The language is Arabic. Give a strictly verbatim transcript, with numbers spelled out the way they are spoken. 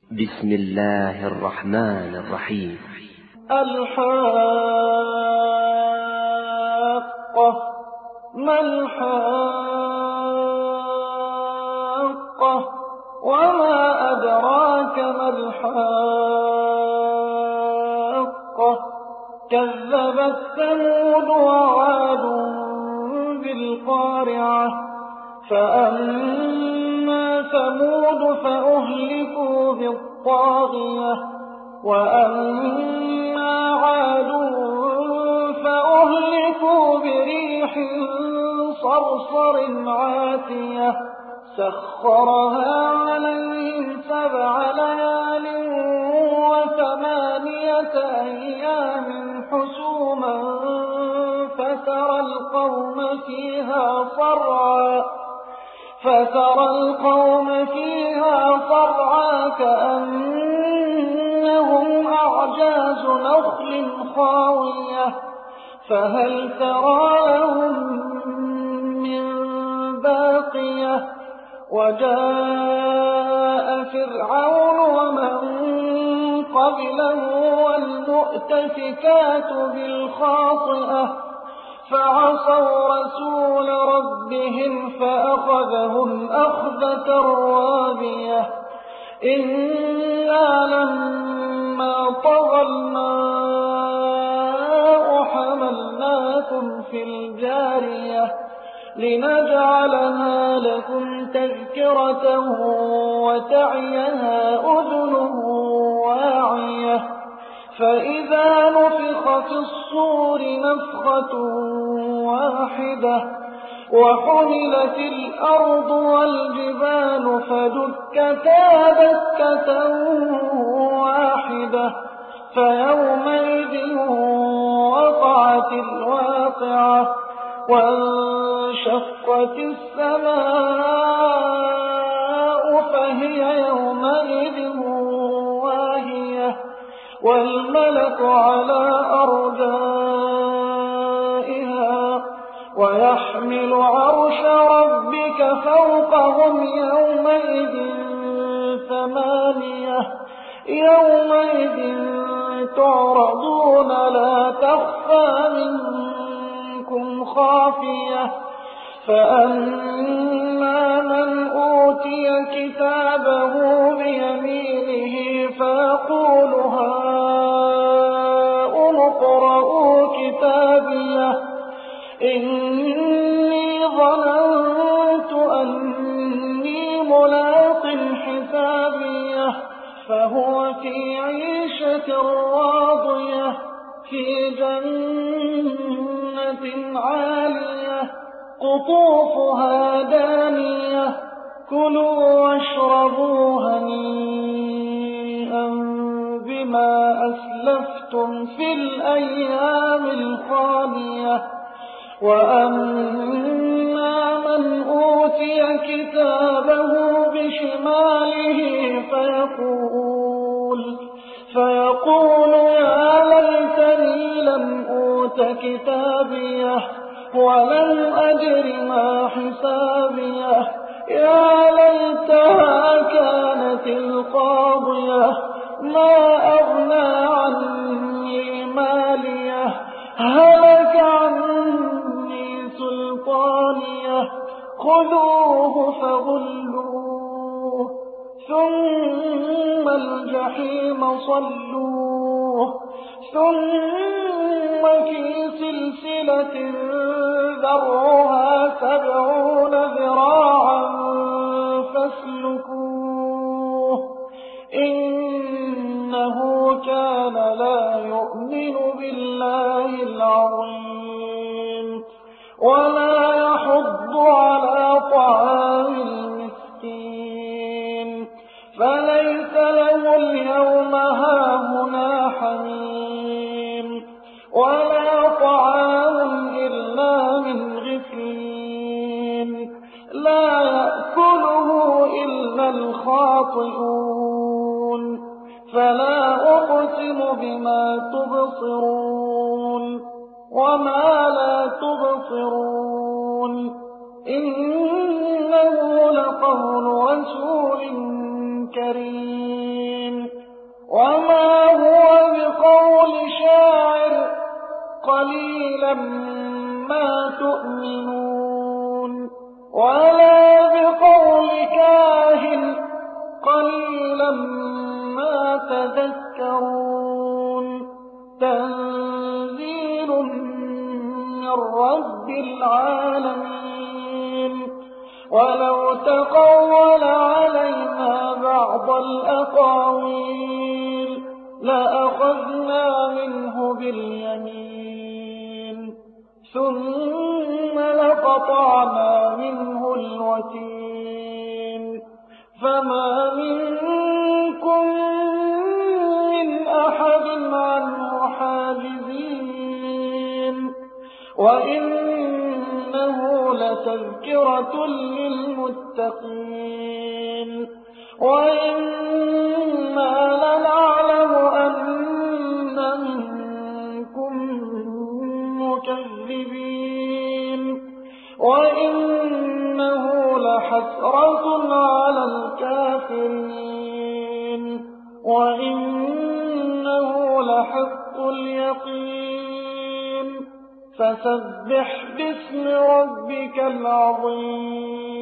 بسم الله الرحمن الرحيم. الحاقة. ما الحاقة؟ وما أدراك ما الحاقة؟ كذبت ثمود وعاد بالقارعة. فأما ثمود فأهلكوا بالطاغية، وأما عاد فأهلكوا بريح صرصر عاتية سخرها عليهم سبع ليال وثمانية أيام حسوما فترى القوم فيها صرعا فترى القوم فيها صرعا كأنهم أعجاز نخل خاوية فهل ترى لهم من باقية. وجاء فرعون ومن قبله والمؤتفكات بالخاطئة فعصوا رسول ربهم فأخذهم أخذة رابية. إنا لما طغى الماء حملناكم في الجارية لنجعلها لكم تذكرة وتعيها أذن واعية. فإذا نفخ في الصور نفخة واحدة وحملت الأرض والجبال فدكتا دكة واحدة فيومئذ وقعت الواقعة وانشقت السماء فهي يومئذ واهية والملك على أرجائها ويحمل عرش ربك فوقهم يومئذ ثمانية يومئذ تعرضون لا تخفى منكم خافية. فأما من أوتي كتابه بيمينه فيقول هاؤم اقرءوا كتابيه إني ظننت أني ملاق حسابيه فهو في عيشة راضية في جنة عالية قطوفها دانية كلوا واشربوا هنيئا بما أسلفتم في الأيام الخالية. وأما من أوتي كتابه بشماله فيقول فيقول يا ليتني لم أوت كتابيه ولم أدر ما حسابيه يا ليتها كانت القاضية ما أغنى عني ماليه هلك عني سلطانيه خذوه فغلوه ثم الجحيم صلوه ثم في سلسلة ذرعها سبعون ذراعا فاسلكوه إنه كان لا يؤمن بالله العظيم ولا يحض على طعام المسكين فليس له اليوم هاهنا حميم ولا طعام إلا من غسلين لا يأكله إلا الخاطئون. فلا أقسم بما تبصرون وما لا تبصرون إنه لقول رسول كريم قليلا ما تؤمنون ولا بقول كاهن قليلا ما تذكرون تنزيل من رب العالمين ولو تقول علينا بعض الأقاويل لأخذنا منه باليمين ثم لقطعنا منه الوتين فما منكم من أحد عنه حاجزين وإنه لتذكرة للمتقين وإنا لنعلم أن منكم مكذبين وإنه لحسرة على الكافرين وإنه لحق اليقين فسبح باسم ربك العظيم